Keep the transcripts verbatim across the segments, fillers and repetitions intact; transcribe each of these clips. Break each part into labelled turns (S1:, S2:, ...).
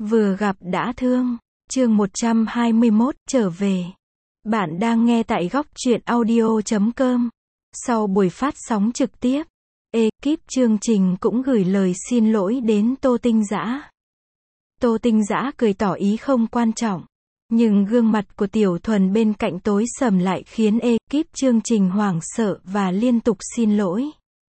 S1: Vừa gặp đã thương. Chương một trăm hai mươi mốt, trở về. Bạn đang nghe tại góc truyện audio chấm com. Sau buổi phát sóng trực tiếp, ekip chương trình cũng gửi lời xin lỗi đến Tô Tinh Dã. Tô Tinh Dã cười tỏ ý không quan trọng. Nhưng gương mặt của Tiểu Thuần bên cạnh tối sầm lại khiến ekip chương trình hoảng sợ và liên tục xin lỗi.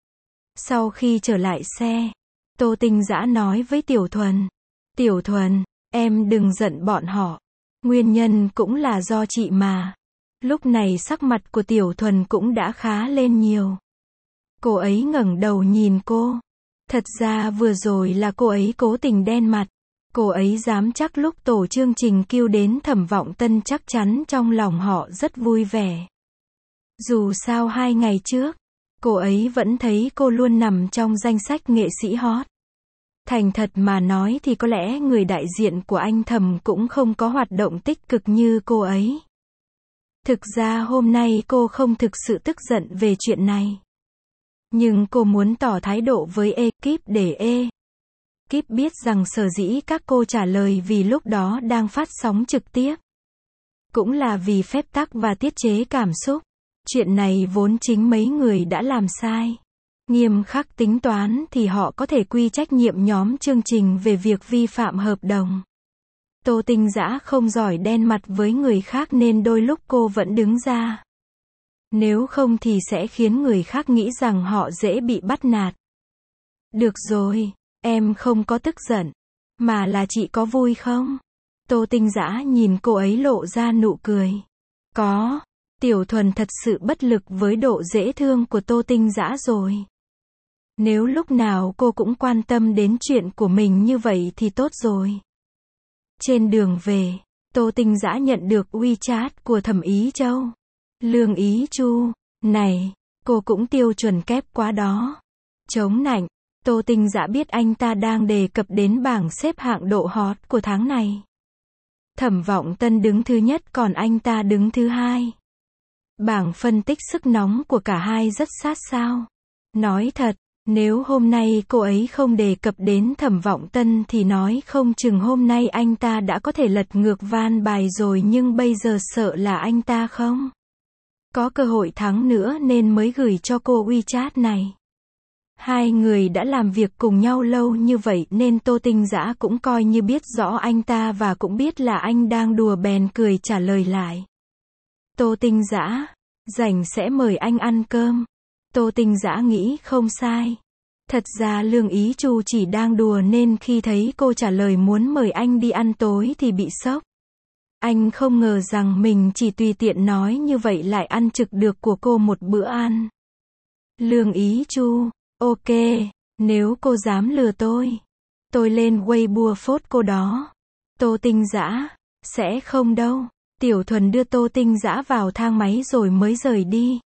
S1: Sau khi trở lại xe, Tô Tinh Dã nói với Tiểu Thuần. Tiểu Thuần, em đừng giận bọn họ. Nguyên nhân cũng là do chị mà. Lúc này sắc mặt của Tiểu Thuần cũng đã khá lên nhiều. Cô ấy ngẩng đầu nhìn cô. Thật ra vừa rồi là cô ấy cố tình đen mặt. Cô ấy dám chắc lúc tổ chương trình kêu đến Thẩm Vọng Tân chắc chắn trong lòng họ rất vui vẻ. Dù sao hai ngày trước, cô ấy vẫn thấy cô luôn nằm trong danh sách nghệ sĩ hot. Thành thật mà nói thì có lẽ người đại diện của anh Thẩm cũng không có hoạt động tích cực như cô ấy. Thực ra hôm nay cô không thực sự tức giận về chuyện này. Nhưng cô muốn tỏ thái độ với ekip để ekip biết rằng sở dĩ các cô trả lời vì lúc đó đang phát sóng trực tiếp. Cũng là vì phép tắc và tiết chế cảm xúc. Chuyện này vốn chính mấy người đã làm sai. Nghiêm khắc tính toán thì họ có thể quy trách nhiệm nhóm chương trình về việc vi phạm hợp đồng. Tô Tinh Dã không giỏi đen mặt với người khác nên đôi lúc cô vẫn đứng ra. Nếu không thì sẽ khiến người khác nghĩ rằng họ dễ bị bắt nạt. Được rồi, em không có tức giận. Mà là chị có vui không? Tô Tinh Dã nhìn cô ấy lộ ra nụ cười. Có. Tiểu Thuần thật sự bất lực với độ dễ thương của Tô Tinh Dã rồi. Nếu lúc nào cô cũng quan tâm đến chuyện của mình như vậy thì tốt rồi. Trên đường về, Tô Tinh Dã nhận được WeChat của Thẩm Ý Châu. Lương Ý Chu, này, cô cũng tiêu chuẩn kép quá đó. Chống nạnh, Tô Tinh Dã biết anh ta đang đề cập đến bảng xếp hạng độ hot của tháng này. Thẩm Vọng Tân đứng thứ nhất còn anh ta đứng thứ hai. Bảng phân tích sức nóng của cả hai rất sát sao. Nói thật, nếu hôm nay cô ấy không đề cập đến Thẩm Vọng Tân thì nói không chừng hôm nay anh ta đã có thể lật ngược van bài rồi, nhưng bây giờ sợ là anh ta không có cơ hội thắng nữa nên mới gửi cho cô WeChat này. Hai người đã làm việc cùng nhau lâu như vậy nên Tô Tinh Dã cũng coi như biết rõ anh ta và cũng biết là anh đang đùa bèn cười trả lời lại. Tô Tinh Dã, rảnh sẽ mời anh ăn cơm. Tô Tinh Dã nghĩ không sai. Thật ra Lương Ý Chu chỉ đang đùa nên khi thấy cô trả lời muốn mời anh đi ăn tối thì bị sốc. Anh không ngờ rằng mình chỉ tùy tiện nói như vậy lại ăn trực được của cô một bữa ăn. Lương Ý Chu, ok, nếu cô dám lừa tôi, tôi lên Weibo phốt cô đó. Tô Tinh Dã, sẽ không đâu. Tiểu Thuần đưa Tô Tinh Dã vào thang máy rồi mới rời đi.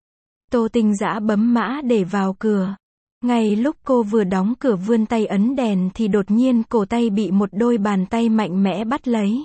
S1: Tô Tinh Dã bấm mã để vào cửa. Ngay lúc cô vừa đóng cửa vươn tay ấn đèn thì đột nhiên cổ tay bị một đôi bàn tay mạnh mẽ bắt lấy.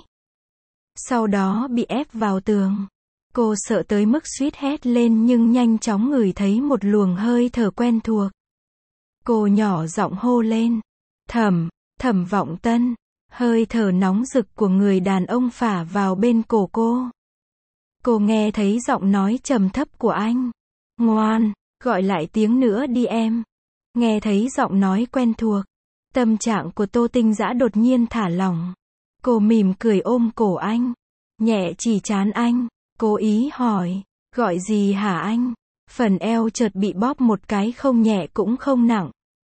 S1: Sau đó bị ép vào tường. Cô sợ tới mức suýt hét lên nhưng nhanh chóng ngửi thấy một luồng hơi thở quen thuộc. Cô nhỏ giọng hô lên. Thẩm, Thẩm Vọng Tân. Hơi thở nóng rực của người đàn ông phả vào bên cổ cô. Cô nghe thấy giọng nói trầm thấp của anh. Ngoan, gọi lại tiếng nữa đi em. Nghe thấy giọng nói quen thuộc. Tâm trạng của Tô Tinh Dã đột nhiên thả lỏng. Cô mỉm cười ôm cổ anh. Nhẹ chỉ trán anh. Cố ý hỏi. Gọi gì hả anh? Phần eo chợt bị bóp một cái không nhẹ cũng không nặng.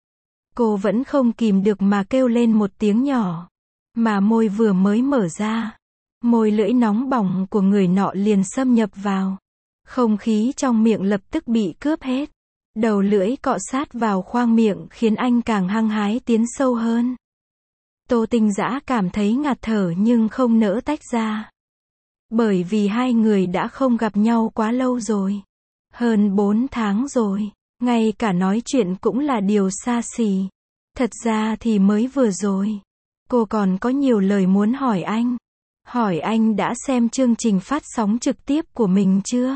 S1: Cô vẫn không kìm được mà kêu lên một tiếng nhỏ. Mà môi vừa mới mở ra. Môi lưỡi nóng bỏng của người nọ liền xâm nhập vào. Không khí trong miệng lập tức bị cướp hết. Đầu lưỡi cọ sát vào khoang miệng khiến anh càng hăng hái tiến sâu hơn. Tô Tinh Dã cảm thấy ngạt thở nhưng không nỡ tách ra. Bởi vì hai người đã không gặp nhau quá lâu rồi. Hơn bốn tháng rồi. Ngay cả nói chuyện cũng là điều xa xỉ. Thật ra thì mới vừa rồi. Cô còn có nhiều lời muốn hỏi anh. Hỏi anh đã xem chương trình phát sóng trực tiếp của mình chưa?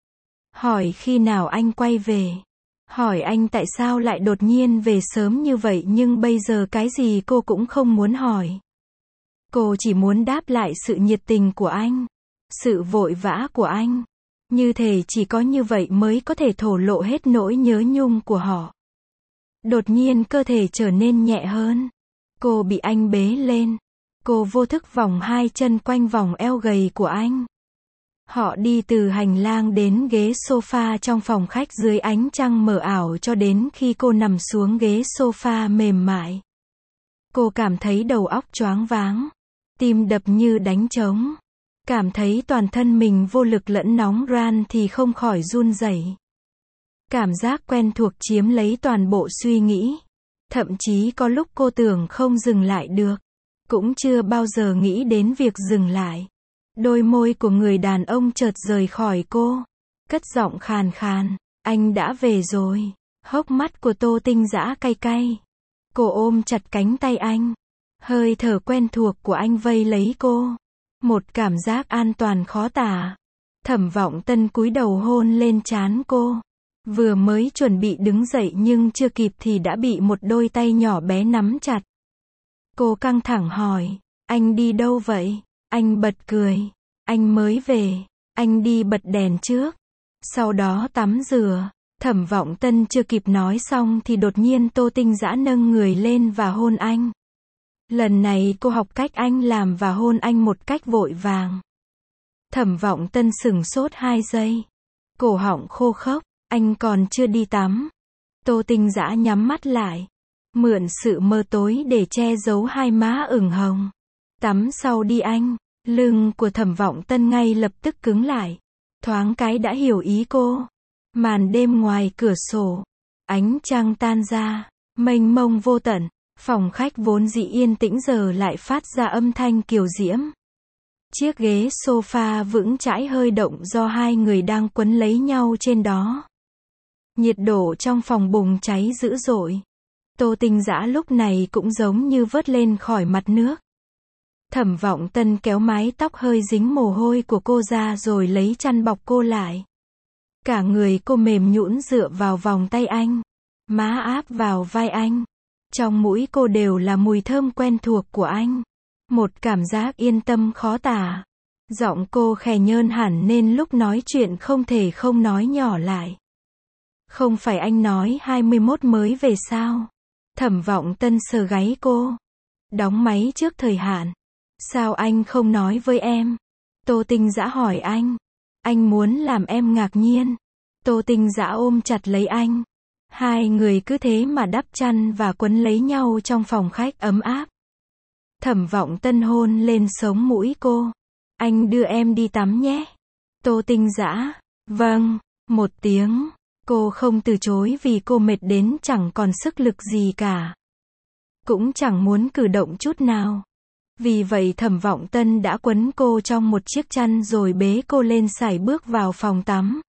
S1: Hỏi khi nào anh quay về? Hỏi anh tại sao lại đột nhiên về sớm như vậy nhưng bây giờ cái gì cô cũng không muốn hỏi. Cô chỉ muốn đáp lại sự nhiệt tình của anh, sự vội vã của anh. Như thể chỉ có như vậy mới có thể thổ lộ hết nỗi nhớ nhung của họ. Đột nhiên cơ thể trở nên nhẹ hơn. Cô bị anh bế lên. Cô vô thức vòng hai chân quanh vòng eo gầy của anh. Họ đi từ hành lang đến ghế sofa trong phòng khách dưới ánh trăng mờ ảo cho đến khi cô nằm xuống ghế sofa mềm mại. Cô cảm thấy đầu óc choáng váng, tim đập như đánh trống. Cảm thấy toàn thân mình vô lực lẫn nóng ran thì không khỏi run rẩy. Cảm giác quen thuộc chiếm lấy toàn bộ suy nghĩ. Thậm chí có lúc cô tưởng không dừng lại được. Cũng chưa bao giờ nghĩ đến việc dừng lại. Đôi môi của người đàn ông chợt rời khỏi cô. Cất giọng khàn khàn. Anh đã về rồi. Hốc mắt của Tô Tinh Dã cay cay. Cô ôm chặt cánh tay anh. Hơi thở quen thuộc của anh vây lấy cô. Một cảm giác an toàn khó tả. Thẩm Vọng Tân cúi đầu hôn lên trán cô. Vừa mới chuẩn bị đứng dậy nhưng chưa kịp thì đã bị một đôi tay nhỏ bé nắm chặt. Cô căng thẳng hỏi, anh đi đâu vậy? Anh bật cười, anh mới về, anh đi bật đèn trước, sau đó tắm rửa. Thẩm Vọng Tân chưa kịp nói xong thì đột nhiên Tô Tinh Dã nâng người lên và hôn anh. Lần này cô học cách anh làm và hôn anh một cách vội vàng. Thẩm Vọng Tân sửng sốt hai giây. Cổ họng khô khốc, anh còn chưa đi tắm. Tô Tinh Dã nhắm mắt lại. Mượn sự mơ tối để che giấu hai má ửng hồng. Tắm sau đi anh. Lưng của Thẩm Vọng Tân ngay lập tức cứng lại. Thoáng cái đã hiểu ý cô. Màn đêm ngoài cửa sổ. Ánh trăng tan ra. Mênh mông vô tận. Phòng khách vốn dĩ yên tĩnh giờ lại phát ra âm thanh kiều diễm. Chiếc ghế sofa vững chãi hơi động do hai người đang quấn lấy nhau trên đó. Nhiệt độ trong phòng bùng cháy dữ dội. Tô Tinh Dã lúc này cũng giống như vớt lên khỏi mặt nước. Thẩm Vọng Tân kéo mái tóc hơi dính mồ hôi của cô ra rồi lấy chăn bọc cô lại. Cả người cô mềm nhũn dựa vào vòng tay anh. Má áp vào vai anh. Trong mũi cô đều là mùi thơm quen thuộc của anh. Một cảm giác yên tâm khó tả. Giọng cô khè nhơn hẳn nên lúc nói chuyện không thể không nói nhỏ lại. Không phải anh nói hai mươi mốt mới về sao? Thẩm Vọng Tân sờ gáy cô. Đóng máy trước thời hạn. Sao anh không nói với em? Tô Tinh Dã hỏi anh. Anh muốn làm em ngạc nhiên. Tô Tinh Dã ôm chặt lấy anh. Hai người cứ thế mà đắp chăn và quấn lấy nhau trong phòng khách ấm áp. Thẩm Vọng Tân hôn lên sống mũi cô. Anh đưa em đi tắm nhé. Tô Tinh Dã. Vâng. Một tiếng. Cô không từ chối vì cô mệt đến chẳng còn sức lực gì cả. Cũng chẳng muốn cử động chút nào. Vì vậy Thẩm Vọng Tân đã quấn cô trong một chiếc chăn rồi bế cô lên sải bước vào phòng tắm.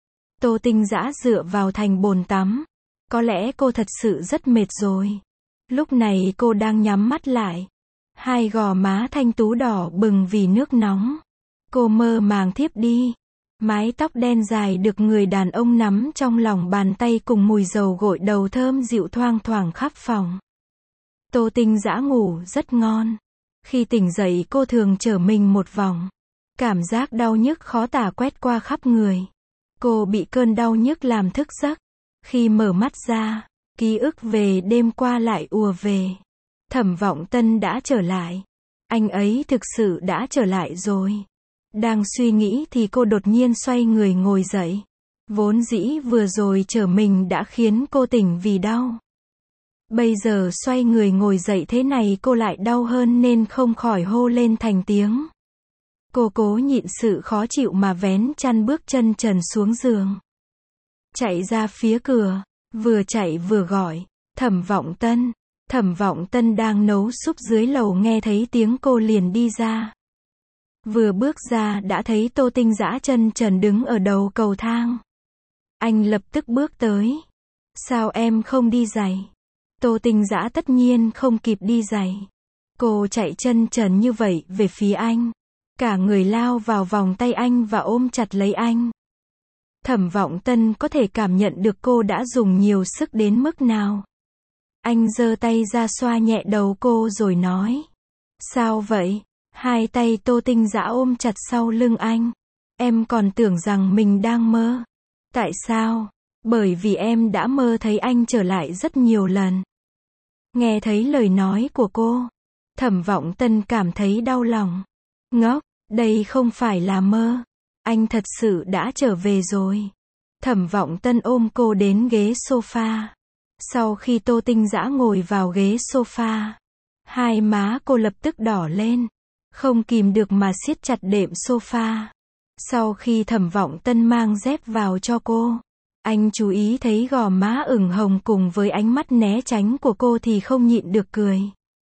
S1: Tô Tinh Dã dựa vào thành bồn tắm. Có lẽ cô thật sự rất mệt rồi. Lúc này cô đang nhắm mắt lại. Hai gò má thanh tú đỏ bừng vì nước nóng. Cô mơ màng thiếp đi. Mái tóc đen dài được người đàn ông nắm trong lòng bàn tay cùng mùi dầu gội đầu thơm dịu thoang thoảng khắp phòng. Tô Tinh Dã ngủ rất ngon. Khi tỉnh dậy cô thường trở mình một vòng. Cảm giác đau nhức khó tả quét qua khắp người. Cô bị cơn đau nhức làm thức giấc. Khi mở mắt ra, ký ức về đêm qua lại ùa về. Thẩm Vọng Tân đã trở lại. Anh ấy thực sự đã trở lại rồi. Đang suy nghĩ thì cô đột nhiên xoay người ngồi dậy. Vốn dĩ vừa rồi trở mình đã khiến cô tỉnh vì đau. Bây giờ xoay người ngồi dậy thế này cô lại đau hơn nên không khỏi hô lên thành tiếng. Cô cố nhịn sự khó chịu mà vén chăn bước chân trần xuống giường. Chạy ra phía cửa, vừa chạy vừa gọi, Thẩm Vọng Tân. Thẩm Vọng Tân đang nấu súp dưới lầu nghe thấy tiếng cô liền đi ra. Vừa bước ra đã thấy Tô Tinh Dã chân trần đứng ở đầu cầu thang. Anh lập tức bước tới. Sao em không đi giày? Tô Tinh Dã tất nhiên không kịp đi giày. Cô chạy chân trần như vậy về phía anh. Cả người lao vào vòng tay anh và ôm chặt lấy anh. Thẩm Vọng Tân có thể cảm nhận được cô đã dùng nhiều sức đến mức nào. Anh giơ tay ra xoa nhẹ đầu cô rồi nói. Sao vậy? Hai tay Tô Tinh Dã ôm chặt sau lưng anh. Em còn tưởng rằng mình đang mơ. Tại sao? Bởi vì em đã mơ thấy anh trở lại rất nhiều lần. Nghe thấy lời nói của cô, Thẩm Vọng Tân cảm thấy đau lòng. Ngốc, đây không phải là mơ. Anh thật sự đã trở về rồi. Thẩm Vọng Tân ôm cô đến ghế sofa. Sau khi Tô Tinh Dã ngồi vào ghế sofa, hai má cô lập tức đỏ lên, không kìm được mà siết chặt đệm sofa. Sau khi Thẩm Vọng Tân mang dép vào cho cô, anh chú ý thấy gò má ửng hồng cùng với ánh mắt né tránh của cô thì không nhịn được cười.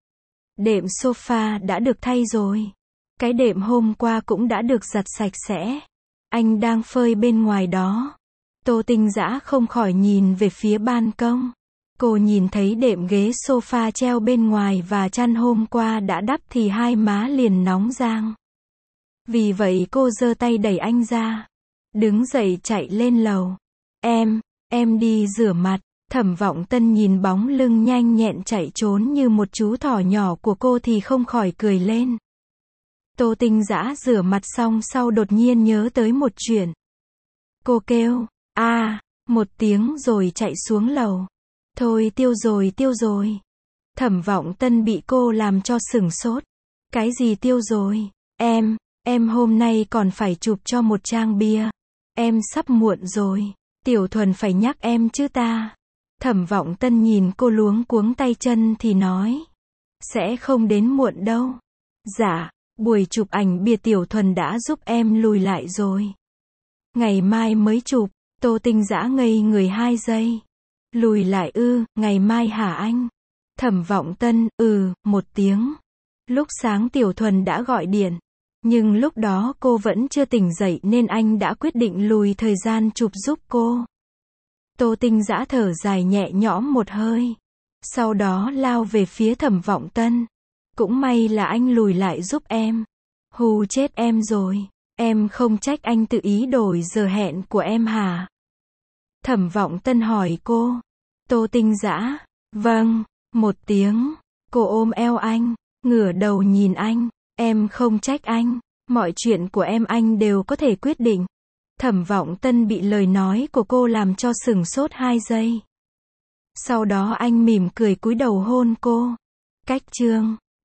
S1: Đệm sofa đã được thay rồi. Cái đệm hôm qua cũng đã được giặt sạch sẽ. Anh đang phơi bên ngoài đó. Tô Tinh Dã không khỏi nhìn về phía ban công. Cô nhìn thấy đệm ghế sofa treo bên ngoài và chăn hôm qua đã đắp thì hai má liền nóng rang. Vì vậy cô giơ tay đẩy anh ra. Đứng dậy chạy lên lầu. Em, em đi rửa mặt. Thẩm Vọng Tân nhìn bóng lưng nhanh nhẹn chạy trốn như một chú thỏ nhỏ của cô thì không khỏi cười lên. Tô Tinh Dã rửa mặt xong sau đột nhiên nhớ tới một chuyện. Cô kêu, a à, một tiếng rồi chạy xuống lầu. Thôi tiêu rồi tiêu rồi. Thẩm Vọng Tân bị cô làm cho sửng sốt. Cái gì tiêu rồi? Em, em hôm nay còn phải chụp cho một trang bia. Em sắp muộn rồi. Tiểu Thuần phải nhắc em chứ ta. Thẩm Vọng Tân nhìn cô luống cuống tay chân thì nói. Sẽ không đến muộn đâu. Dạ, buổi chụp ảnh bia Tiểu Thuần đã giúp em lùi lại rồi. Ngày mai mới chụp. Tô Tinh Dã ngây người hai giây. Lùi lại ư, ngày mai hả anh? Thẩm Vọng Tân, ừ, một tiếng. Lúc sáng Tiểu Thuần đã gọi điện. Nhưng lúc đó cô vẫn chưa tỉnh dậy nên anh đã quyết định lùi thời gian chụp giúp cô. Tô Tinh Dã thở dài nhẹ nhõm một hơi. Sau đó lao về phía Thẩm Vọng Tân. Cũng may là anh lùi lại giúp em. Hù chết em rồi. Em không trách anh tự ý đổi giờ hẹn của em hả? Thẩm Vọng Tân hỏi cô. Tô Tinh Dã, vâng, một tiếng. Cô ôm eo anh, ngửa đầu nhìn anh. Em không trách anh. Mọi chuyện của em anh đều có thể quyết định. Thẩm Vọng Tân bị lời nói của cô làm cho sửng sốt hai giây. Sau đó anh mỉm cười cúi đầu hôn cô. Cách chương